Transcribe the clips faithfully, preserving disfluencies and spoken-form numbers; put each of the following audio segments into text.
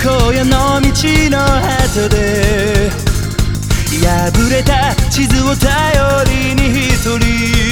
荒野の道の果で破れた地図を頼りに一人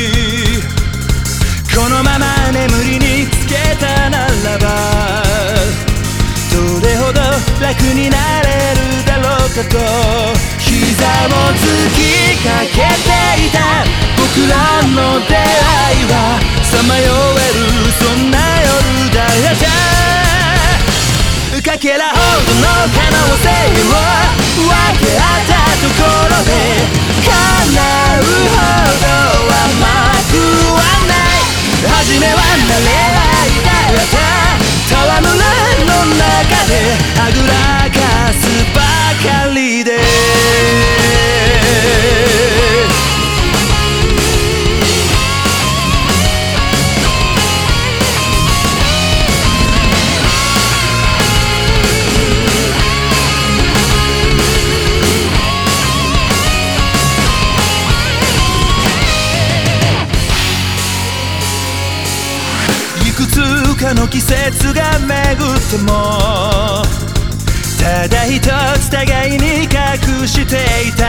このまま眠りにつけたならばどれほど楽になれるだろうかと膝を突きかけていた僕らの出会いはさまよえるそんな夜だったかけらほどの可能性を分け合ったところで叶うほど甘くはない初めは慣れ合いだった戯れの中であぐらかすばかりでいくつかの季節が巡ってもただ一つ互いに隠していた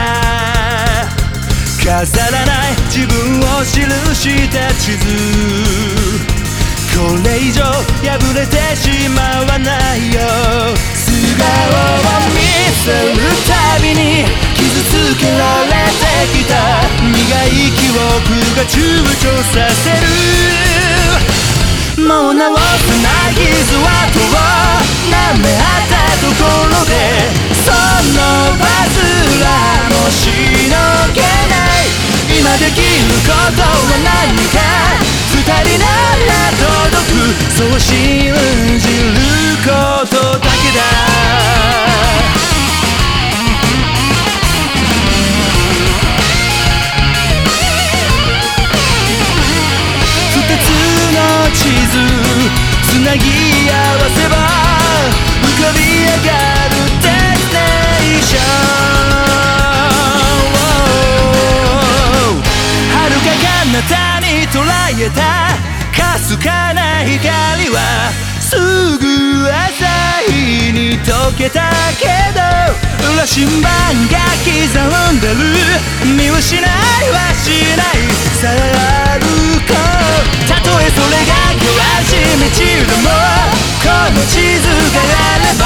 飾らない自分を記した地図これ以上破れてしまわないよ素顔を見せるたびに傷つけられてきた苦い記憶が躊躇させるもう直せない傷跡を舐め合ったところでその煩悩もしのげない今できることは何か二人なら届くそう信じることだけだ地図つなぎ合わせば浮かび上がるデスティネーション遥か彼方に捉えたかすかな光はすぐ朝日に溶けたけど羅針盤が刻んでる見失いはしないさあ歩こうたとえそれが険しい道でもこの地図があれば